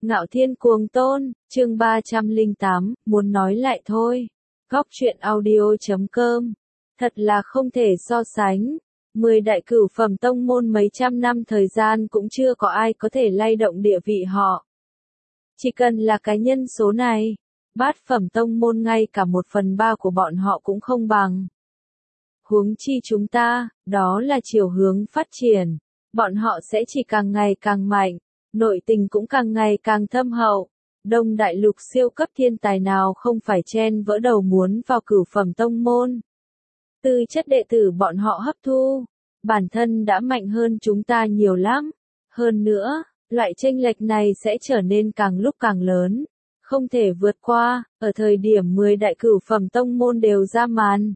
Ngạo Thiên Cuồng Tôn, chương 308, muốn nói lại thôi. Góc truyện audio.com. Thật là không thể so sánh. 10 đại cửu phẩm tông môn mấy trăm năm thời gian cũng chưa có ai có thể lay động địa vị họ. Chỉ cần là cái nhân số này, bát phẩm tông môn ngay cả 1/3 của bọn họ cũng không bằng. Huống chi chúng ta, đó là chiều hướng phát triển. Bọn họ sẽ chỉ càng ngày càng mạnh, nội tình cũng càng ngày càng thâm hậu. Đông đại lục siêu cấp thiên tài nào không phải chen vỡ đầu muốn vào cửu phẩm tông môn. Tư chất đệ tử bọn họ hấp thu, bản thân đã mạnh hơn chúng ta nhiều lắm. Hơn nữa, loại chênh lệch này sẽ trở nên càng lúc càng lớn, không thể vượt qua, ở thời điểm 10 đại cửu phẩm tông môn đều ra màn.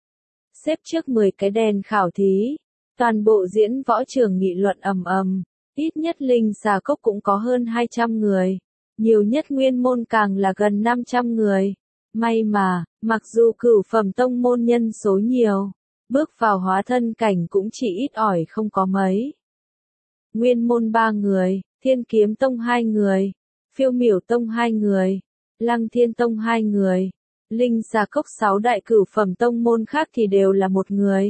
Xếp trước 10 cái đèn khảo thí, toàn bộ diễn võ trường nghị luận ầm ầm, ít nhất Linh Xà Cốc cũng có hơn 200 người, nhiều nhất Nguyên Môn càng là gần 500 người. May mà, mặc dù cửu phẩm tông môn nhân số nhiều, bước vào hóa thân cảnh cũng chỉ ít ỏi không có mấy. Nguyên Môn 3 người, Thiên Kiếm Tông 2 người, Phiêu Miểu Tông 2 người, Lăng Thiên Tông 2 người. Linh Xà Cốc 6 đại cửu phẩm tông môn khác thì đều là 1 người.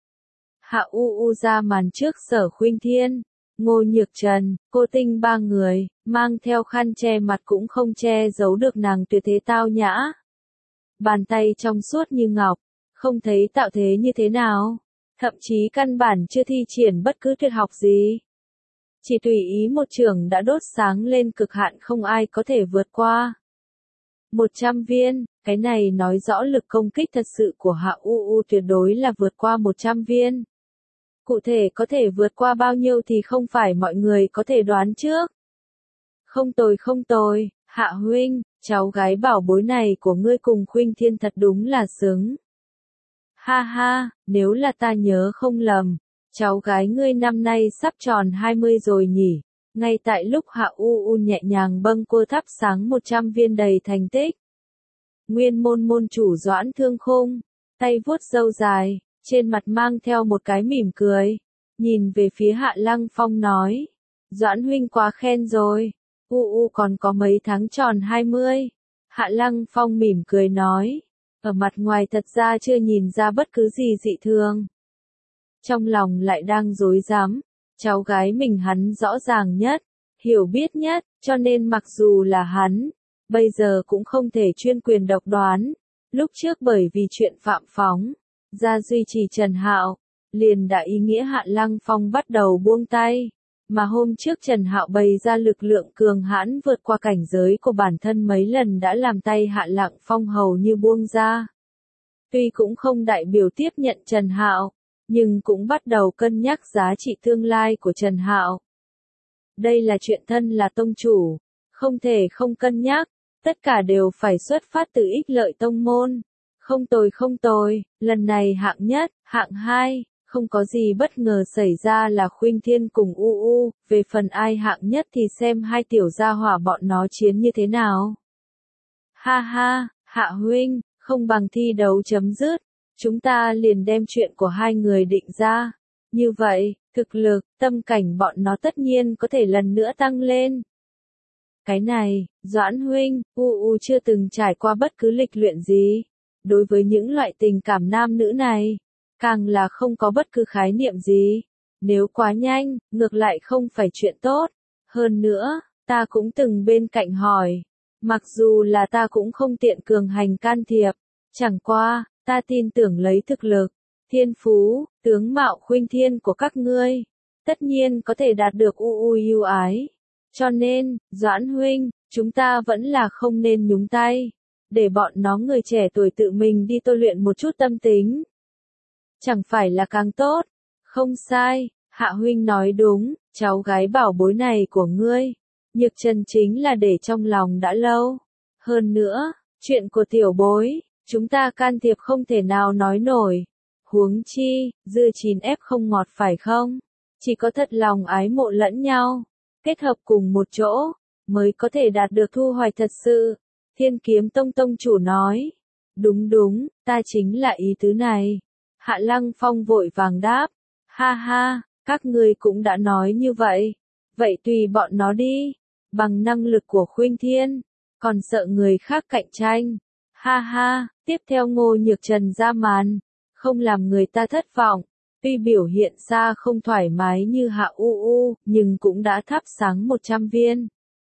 Hạ U ra màn trước Sở Khuynh Thiên, Ngô Nhược Trần, Cô Tinh 3 người, mang theo khăn che mặt cũng không che giấu được nàng tuyệt thế tao nhã. Bàn tay trong suốt như ngọc, không thấy tạo thế như thế nào, thậm chí căn bản chưa thi triển bất cứ tuyệt học gì. Chỉ tùy ý một chưởng đã đốt sáng lên cực hạn không ai có thể vượt qua. 100 viên, cái này nói rõ lực công kích thật sự của Hạ U tuyệt đối là vượt qua 100 viên. Cụ thể có thể vượt qua bao nhiêu thì không phải mọi người có thể đoán trước. Không tồi, Hạ huynh, cháu gái bảo bối này của ngươi cùng Khuynh Thiên thật đúng là xứng. Ha ha, nếu là ta nhớ không lầm, cháu gái ngươi năm nay sắp tròn 20 rồi nhỉ. Ngay tại lúc Hạ U nhẹ nhàng bâng quơ thắp sáng 100 viên đầy thành tích. Nguyên Môn môn chủ Doãn Thương Khung, tay vuốt râu dài, trên mặt mang theo một cái mỉm cười, nhìn về phía Hạ Lăng Phong nói, Doãn huynh quá khen rồi, còn có mấy tháng tròn 20. Hạ Lăng Phong mỉm cười nói, ở mặt ngoài thật ra chưa nhìn ra bất cứ gì dị thường. Trong lòng lại đang rối rắm. Cháu gái mình hắn rõ ràng nhất, hiểu biết nhất, cho nên mặc dù là hắn, bây giờ cũng không thể chuyên quyền độc đoán. Lúc trước bởi vì chuyện Phạm Phóng, ra duy trì Trần Hạo, liền đã ý nghĩa Hạ Lăng Phong bắt đầu buông tay. Mà hôm trước Trần Hạo bày ra lực lượng cường hãn vượt qua cảnh giới của bản thân mấy lần đã làm tay Hạ Lăng Phong hầu như buông ra. Tuy cũng không đại biểu tiếp nhận Trần Hạo, nhưng cũng bắt đầu cân nhắc giá trị tương lai của Trần Hạo. Đây là chuyện thân là tông chủ, không thể không cân nhắc, tất cả đều phải xuất phát từ ích lợi tông môn. Không tồi, lần này hạng nhất, hạng 2, không có gì bất ngờ xảy ra là Khuynh Thiên cùng về phần ai hạng nhất thì xem hai tiểu gia hỏa bọn nó chiến như thế nào. Ha ha, Hạ huynh, không bằng thi đấu chấm dứt. Chúng ta liền đem chuyện của hai người định ra. Như vậy, thực lực, tâm cảnh bọn nó tất nhiên có thể lần nữa tăng lên. Cái này, Doãn huynh, chưa từng trải qua bất cứ lịch luyện gì. Đối với những loại tình cảm nam nữ này, càng là không có bất cứ khái niệm gì. Nếu quá nhanh, ngược lại không phải chuyện tốt. Hơn nữa, ta cũng từng bên cạnh hỏi. Mặc dù là ta cũng không tiện cường hành can thiệp. Chẳng qua, ta tin tưởng lấy thực lực, thiên phú, tướng mạo Khuynh Thiên của các ngươi, tất nhiên có thể đạt được ưu ái. Cho nên, Doãn huynh, chúng ta vẫn là không nên nhúng tay, để bọn nó người trẻ tuổi tự mình đi tôi luyện một chút tâm tính. Chẳng phải là càng tốt? Không sai, Hạ huynh nói đúng, cháu gái bảo bối này của ngươi, Nhược Trần chính là để trong lòng đã lâu. Hơn nữa, chuyện của tiểu bối, chúng ta can thiệp không thể nào nói nổi. Huống chi, dưa chín ép không ngọt phải không? Chỉ có thật lòng ái mộ lẫn nhau, kết hợp cùng một chỗ, mới có thể đạt được thu hoạch thật sự. Thiên Kiếm Tông tông chủ nói. Đúng, ta chính là ý tứ này. Hạ Lăng Phong vội vàng đáp. Ha ha, các ngươi cũng đã nói như vậy. Vậy tùy bọn nó đi. bằng năng lực của Khuynh Thiên, còn sợ người khác cạnh tranh. Ha ha, tiếp theo Ngô Nhược Trần ra màn, không làm người ta thất vọng. Tuy biểu hiện ra không thoải mái như Hạ U U, nhưng cũng đã thắp sáng 100 viên.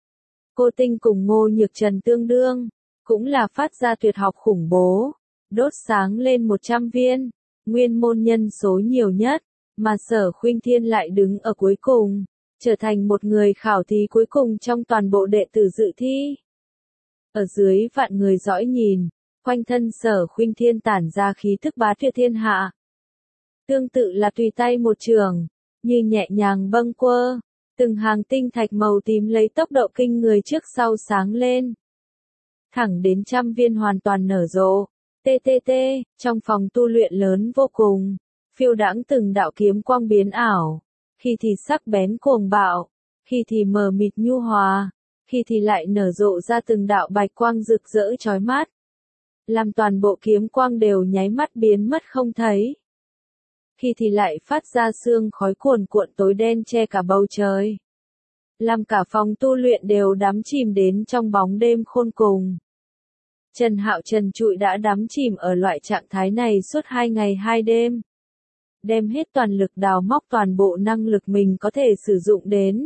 Cô Tinh cùng Ngô Nhược Trần tương đương, cũng là phát ra tuyệt học khủng bố, đốt sáng lên 100 viên, nguyên môn nhân số nhiều nhất, mà Sở Khuynh Thiên lại đứng ở cuối cùng, trở thành một người khảo thí cuối cùng trong toàn bộ đệ tử dự thi. Ở dưới vạn người dõi nhìn, quanh thân Sở Khuynh Thiên tản ra khí thức bá tuyệt thiên hạ. Tương tự là tùy tay một trường, như nhẹ nhàng bâng quơ, từng hàng tinh thạch màu tím lấy tốc độ kinh người trước sau sáng lên. Thẳng đến 100 viên hoàn toàn nở rộ. TTT, trong phòng tu luyện lớn vô cùng, phiêu đãng từng đạo kiếm quang biến ảo, khi thì sắc bén cuồng bạo, khi thì mờ mịt nhu hòa, khi thì lại nở rộ ra từng đạo bạch quang rực rỡ chói mắt. Làm toàn bộ kiếm quang đều nháy mắt biến mất không thấy. Khi thì lại phát ra sương khói cuồn cuộn tối đen che cả bầu trời. Làm cả phòng tu luyện đều đắm chìm đến trong bóng đêm khôn cùng. Trần Hạo trần trụi đã đắm chìm ở loại trạng thái này suốt 2 ngày 2 đêm. Đem hết toàn lực đào móc toàn bộ năng lực mình có thể sử dụng đến.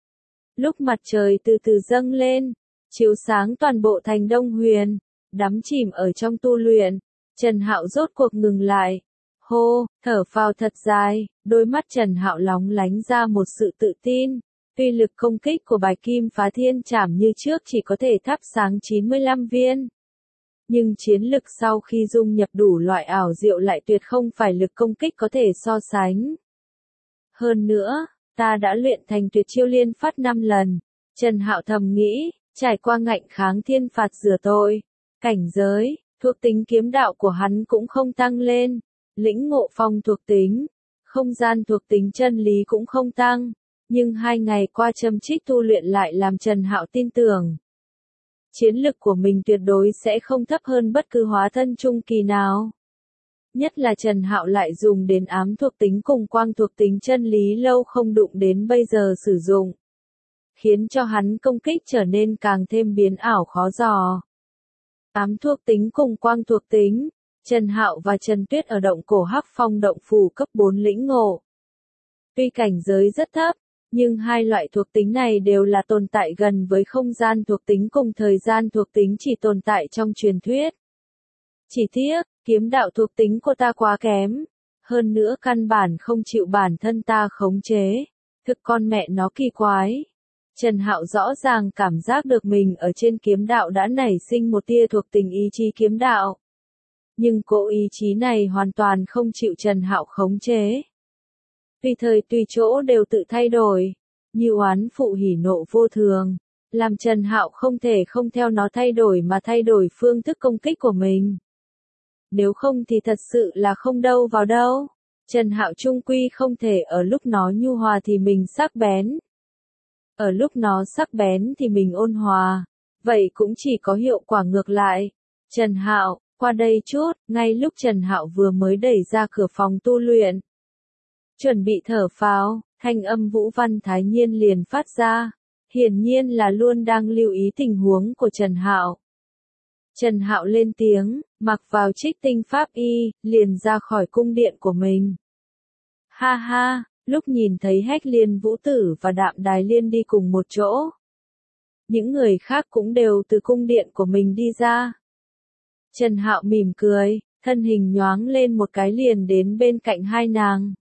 Lúc mặt trời từ từ dâng lên, chiếu sáng toàn bộ thành Đông Huyền, đắm chìm ở trong tu luyện, Trần Hạo rốt cuộc ngừng lại. Hô, thở phào thật dài, đôi mắt Trần Hạo lóng lánh ra một sự tự tin. Tuy lực công kích của Bạch Kim Phá Thiên Trảm như trước chỉ có thể thắp sáng 95 viên. Nhưng chiến lực sau khi dung nhập đủ loại ảo diệu lại tuyệt không phải lực công kích có thể so sánh. Hơn nữa, ta đã luyện thành tuyệt chiêu liên phát 5 lần. Trần Hạo thầm nghĩ, trải qua ngạnh kháng thiên phạt rửa tội, cảnh giới, thuộc tính kiếm đạo của hắn cũng không tăng lên. Lĩnh ngộ phong thuộc tính, không gian thuộc tính chân lý cũng không tăng, nhưng 2 ngày qua châm chích tu luyện lại làm Trần Hạo tin tưởng. Chiến lực của mình tuyệt đối sẽ không thấp hơn bất cứ hóa thân trung kỳ nào. Nhất là Trần Hạo lại dùng đến ám thuộc tính cùng quang thuộc tính chân lý lâu không đụng đến bây giờ sử dụng. Khiến cho hắn công kích trở nên càng thêm biến ảo khó dò. Ám thuộc tính cùng quang thuộc tính. Trần Hạo và Trần Tuyết ở động cổ Hắc Phong động phủ cấp 4 lĩnh ngộ. Tuy cảnh giới rất thấp, nhưng hai loại thuộc tính này đều là tồn tại gần với không gian thuộc tính cùng thời gian thuộc tính chỉ tồn tại trong truyền thuyết. Chỉ tiếc, kiếm đạo thuộc tính của ta quá kém, hơn nữa căn bản không chịu bản thân ta khống chế. Thực con mẹ nó kỳ quái. Trần Hạo rõ ràng cảm giác được mình ở trên kiếm đạo đã nảy sinh một tia thuộc tính ý chí kiếm đạo. Nhưng cỗ ý chí này hoàn toàn không chịu Trần Hạo khống chế. Tùy thời tùy chỗ đều tự thay đổi, như oán phụ hỉ nộ vô thường, làm Trần Hạo không thể không theo nó thay đổi mà thay đổi phương thức công kích của mình. Nếu không thì thật sự là không đâu vào đâu. Trần Hạo chung quy không thể ở lúc nó nhu hòa thì mình sắc bén. Ở lúc nó sắc bén thì mình ôn hòa. Vậy cũng chỉ có hiệu quả ngược lại. Trần Hạo, qua đây chút, ngay lúc Trần Hạo vừa mới đẩy ra cửa phòng tu luyện. Chuẩn bị thở phào, thanh âm Vũ Văn Thái Nhiên liền phát ra. Hiển nhiên là luôn đang lưu ý tình huống của Trần Hạo. Trần Hạo lên tiếng, mặc vào trích tinh pháp y, liền ra khỏi cung điện của mình. Ha ha, lúc nhìn thấy Hách Liên Vũ Tử và Đạm Đài Liên đi cùng một chỗ. Những người khác cũng đều từ cung điện của mình đi ra. Trần Hạo mỉm cười, thân hình nhoáng lên một cái liền đến bên cạnh hai nàng.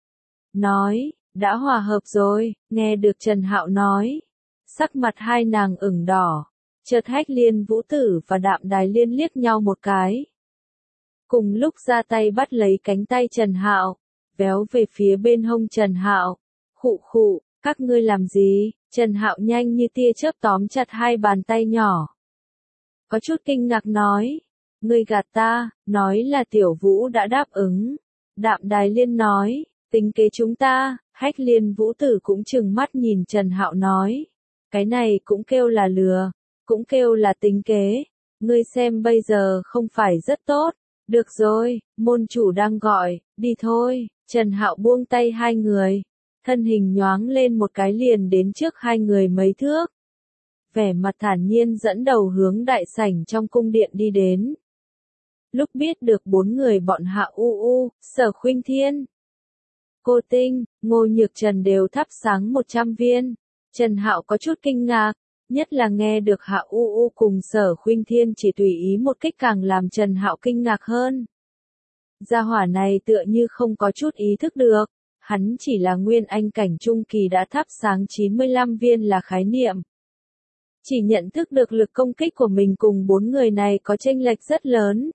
Nói, đã hòa hợp rồi, nghe được Trần Hạo nói. Sắc mặt hai nàng ửng đỏ. Chợt Hách Liên Vũ Tử và Đạm Đài Liên liếc nhau một cái. Cùng lúc ra tay bắt lấy cánh tay Trần Hạo, véo về phía bên hông Trần Hạo. Khụ khụ, các ngươi làm gì? Trần Hạo nhanh như tia chớp tóm chặt hai bàn tay nhỏ. Có chút kinh ngạc nói, ngươi gạt ta, nói là Tiểu Vũ đã đáp ứng. Đạm Đài Liên nói, tính kế chúng ta. Hách Liên Vũ Tử cũng trừng mắt nhìn Trần Hạo nói, cái này cũng kêu là lừa. Cũng kêu là tính kế, ngươi xem bây giờ không phải rất tốt. Được rồi, môn chủ đang gọi, đi thôi. Trần Hạo buông tay hai người, thân hình nhoáng lên một cái liền đến trước hai người mấy thước. vẻ mặt thản nhiên dẫn đầu hướng đại sảnh trong cung điện đi đến. Lúc biết được 4 người bọn Hạ U U, Sở Khuynh Thiên, Cô Tinh, Ngô Nhược Trần đều thắp sáng 100 viên. Trần Hạo có chút kinh ngạc, nhất là nghe được Hạ U U cùng Sở Khuynh Thiên chỉ tùy ý một kích càng làm Trần Hạo kinh ngạc hơn. Gia hỏa này tựa như không có chút ý thức được, hắn chỉ là nguyên anh cảnh trung kỳ đã thắp sáng 95 viên là khái niệm. Chỉ nhận thức được lực công kích của mình cùng 4 người này có chênh lệch rất lớn.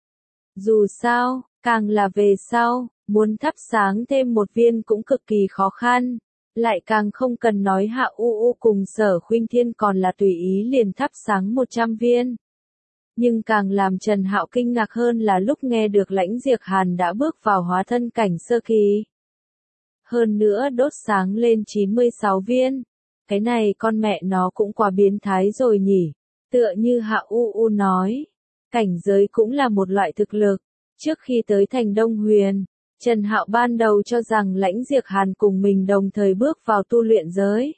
Dù sao, càng là về sau, muốn thắp sáng thêm một viên cũng cực kỳ khó khăn. Lại càng không cần nói Hạ U U cùng Sở Khuynh Thiên còn là tùy ý liền thắp sáng 100 viên. Nhưng càng làm Trần Hạo kinh ngạc hơn là lúc nghe được Lãnh Diệp Hàn đã bước vào hóa thân cảnh sơ kỳ. Hơn nữa đốt sáng lên 96 viên. Cái này con mẹ nó cũng quá biến thái rồi nhỉ. Tựa như Hạ U U nói, cảnh giới cũng là một loại thực lực. Trước khi tới thành Đông Huyền, Trần Hạo ban đầu cho rằng Lãnh Diệp Hàn cùng mình đồng thời bước vào tu luyện giới.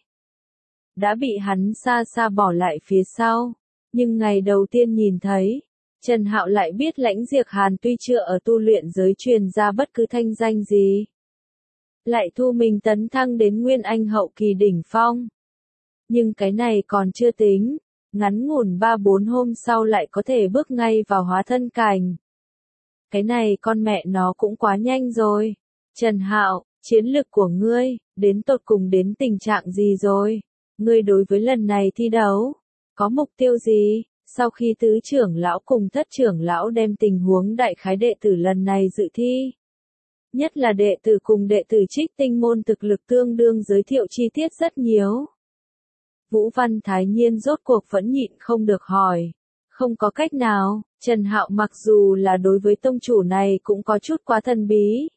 Đã bị hắn xa xa bỏ lại phía sau. Nhưng ngày đầu tiên nhìn thấy, Trần Hạo lại biết Lãnh Diệp Hàn tuy chưa ở tu luyện giới truyền ra bất cứ thanh danh gì. Lại thu mình tấn thăng đến Nguyên Anh hậu kỳ đỉnh phong. Nhưng cái này còn chưa tính, ngắn ngủn 3-4 hôm sau lại có thể bước ngay vào hóa thân cảnh. Cái này con mẹ nó cũng quá nhanh rồi. Trần Hạo, chiến lực của ngươi, đến tột cùng đến tình trạng gì rồi? Ngươi đối với lần này thi đấu, có mục tiêu gì? Sau khi tứ trưởng lão cùng thất trưởng lão đem tình huống đại khái đệ tử lần này dự thi. Nhất là đệ tử cùng đệ tử Trích Tinh môn thực lực tương đương giới thiệu chi tiết rất nhiều. Vũ Văn Thái Nhiên rốt cuộc vẫn nhịn không được hỏi. Không có cách nào, Trần Hạo mặc dù là đối với tông chủ này cũng có chút quá thần bí.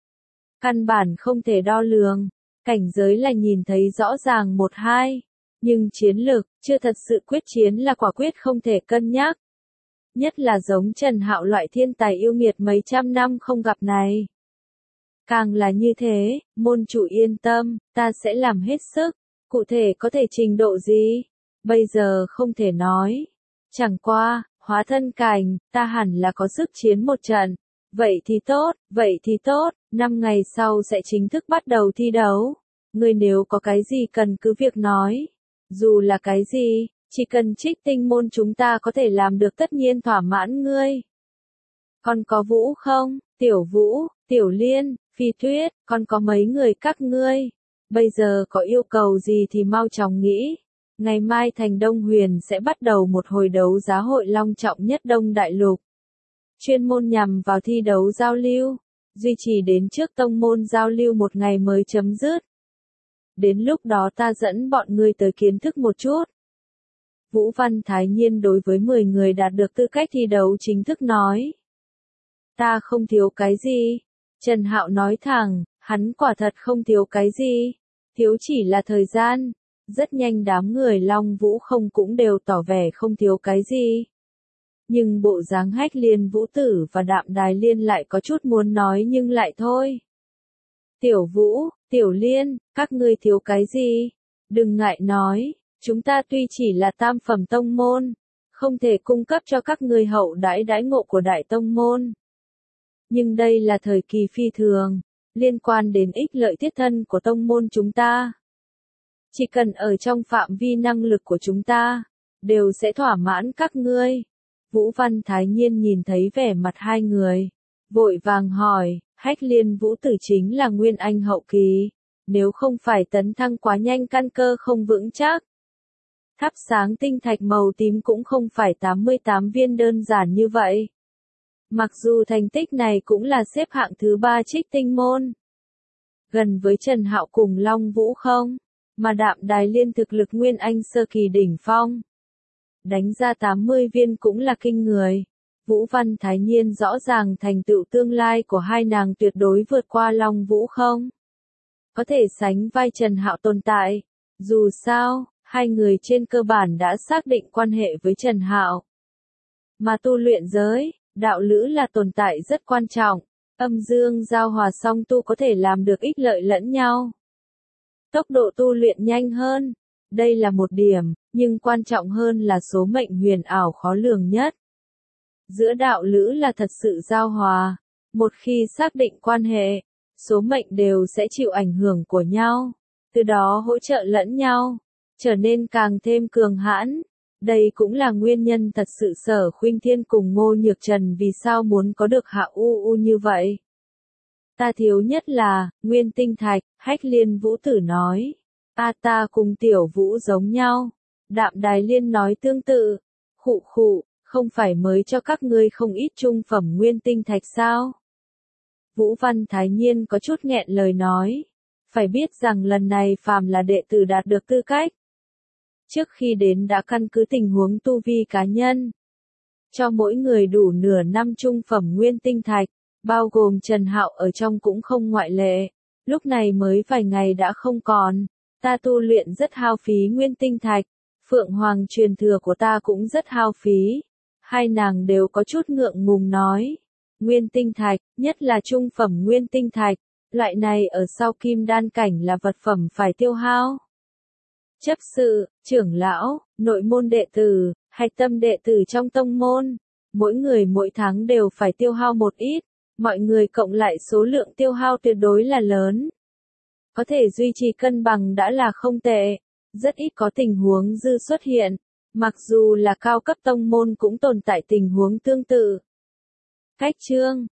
Căn bản không thể đo lường, cảnh giới là nhìn thấy rõ ràng 1-2, nhưng chiến lược, chưa thật sự quyết chiến là quả quyết không thể cân nhắc. Nhất là giống Trần Hạo loại thiên tài yêu nghiệt mấy trăm năm không gặp này. Càng là như thế, môn chủ yên tâm, ta sẽ làm hết sức, cụ thể có thể trình độ gì? Bây giờ không thể nói. Chẳng qua, hóa thân cảnh, ta hẳn là có sức chiến một trận. Vậy thì tốt, 5 ngày sau sẽ chính thức bắt đầu thi đấu. Ngươi nếu có cái gì cần cứ việc nói. Dù là cái gì, chỉ cần Trích Tinh môn chúng ta có thể làm được tất nhiên thỏa mãn ngươi. Còn có Vũ không? Tiểu Vũ, Tiểu Liên, Phi Tuyết, còn có mấy người các ngươi. Bây giờ có yêu cầu gì thì mau chóng nghĩ. Ngày mai thành Đông Huyền sẽ bắt đầu một hồi đấu giá hội long trọng nhất Đông Đại Lục. Chuyên môn nhằm vào thi đấu giao lưu, duy trì đến trước tông môn giao lưu một ngày mới chấm dứt. Đến lúc đó ta dẫn bọn ngươi tới kiến thức một chút. Vũ Văn Thái Nhiên đối với 10 người đạt được tư cách thi đấu chính thức nói. Ta không thiếu cái gì. Trần Hạo nói thẳng, hắn quả thật không thiếu cái gì. Thiếu chỉ là thời gian. Rất nhanh đám người Long Vũ không cũng đều tỏ vẻ không thiếu cái gì. Nhưng bộ dáng Hách Liên Vũ Tử và Đạm Đài Liên lại có chút muốn nói nhưng lại thôi. Tiểu Vũ, Tiểu Liên, các ngươi thiếu cái gì? Đừng ngại nói, chúng ta tuy chỉ là tam phẩm tông môn, không thể cung cấp cho các ngươi hậu đãi đãi ngộ của đại tông môn. Nhưng đây là thời kỳ phi thường, liên quan đến ích lợi thiết thân của tông môn chúng ta. Chỉ cần ở trong phạm vi năng lực của chúng ta, đều sẽ thỏa mãn các ngươi. Vũ Văn Thái Nhiên nhìn thấy vẻ mặt hai người, vội vàng hỏi, Hách Liên Vũ Tử chính là Nguyên Anh hậu kỳ, nếu không phải tấn thăng quá nhanh căn cơ không vững chắc. Thắp sáng tinh thạch màu tím cũng không phải 88 viên đơn giản như vậy. Mặc dù thành tích này cũng là xếp hạng thứ 3 Trích Tinh môn. Gần với Trần Hạo cùng Long Vũ không, mà Đạm Đài Liên thực lực Nguyên Anh sơ kỳ đỉnh phong. Đánh ra 80 viên cũng là kinh người. Vũ Văn Thái Nhiên rõ ràng thành tựu tương lai của hai nàng tuyệt đối vượt qua Long Vũ không. Có thể sánh vai Trần Hạo tồn tại. Dù sao, hai người trên cơ bản đã xác định quan hệ với Trần Hạo. Mà tu luyện giới, đạo lữ là tồn tại rất quan trọng. Âm dương giao hòa song tu có thể làm được ích lợi lẫn nhau. Tốc độ tu luyện nhanh hơn, Đây là một điểm, nhưng quan trọng hơn là số mệnh huyền ảo khó lường nhất. Giữa đạo lữ là thật sự giao hòa. Một khi xác định quan hệ, số mệnh đều sẽ chịu ảnh hưởng của nhau, từ đó hỗ trợ lẫn nhau, trở nên càng thêm cường hãn. Đây cũng là nguyên nhân thật sự Sở Khuynh Thiên cùng Ngô Nhược Trần vì sao muốn có được Hạ U U như vậy. Ta thiếu nhất là, nguyên tinh thạch, Hách Liên Vũ Tử nói. Ta cùng Tiểu Vũ giống nhau. Đạm Đài Liên nói tương tự. Khụ khụ, không phải mới cho các ngươi không ít trung phẩm nguyên tinh thạch sao? Vũ Văn Thái Nhiên có chút nghẹn lời nói. Phải biết rằng lần này phàm là đệ tử đạt được tư cách. Trước khi đến đã căn cứ tình huống tu vi cá nhân. Cho mỗi người đủ nửa năm trung phẩm nguyên tinh thạch, bao gồm Trần Hạo ở trong cũng không ngoại lệ. Lúc này mới vài ngày đã không còn. Ta tu luyện rất hao phí nguyên tinh thạch. Phượng Hoàng truyền thừa của ta cũng rất hao phí. Hai nàng đều có chút ngượng ngùng nói. Nguyên tinh thạch, nhất là trung phẩm nguyên tinh thạch, loại này ở sau kim đan cảnh là vật phẩm phải tiêu hao. Chấp sự, trưởng lão, nội môn đệ tử, hạch tâm đệ tử trong tông môn, mỗi người mỗi tháng đều phải tiêu hao một ít, mọi người cộng lại số lượng tiêu hao tuyệt đối là lớn. Có thể duy trì cân bằng đã là không tệ, rất ít có tình huống dư xuất hiện, mặc dù là cao cấp tông môn cũng tồn tại tình huống tương tự. Cách chương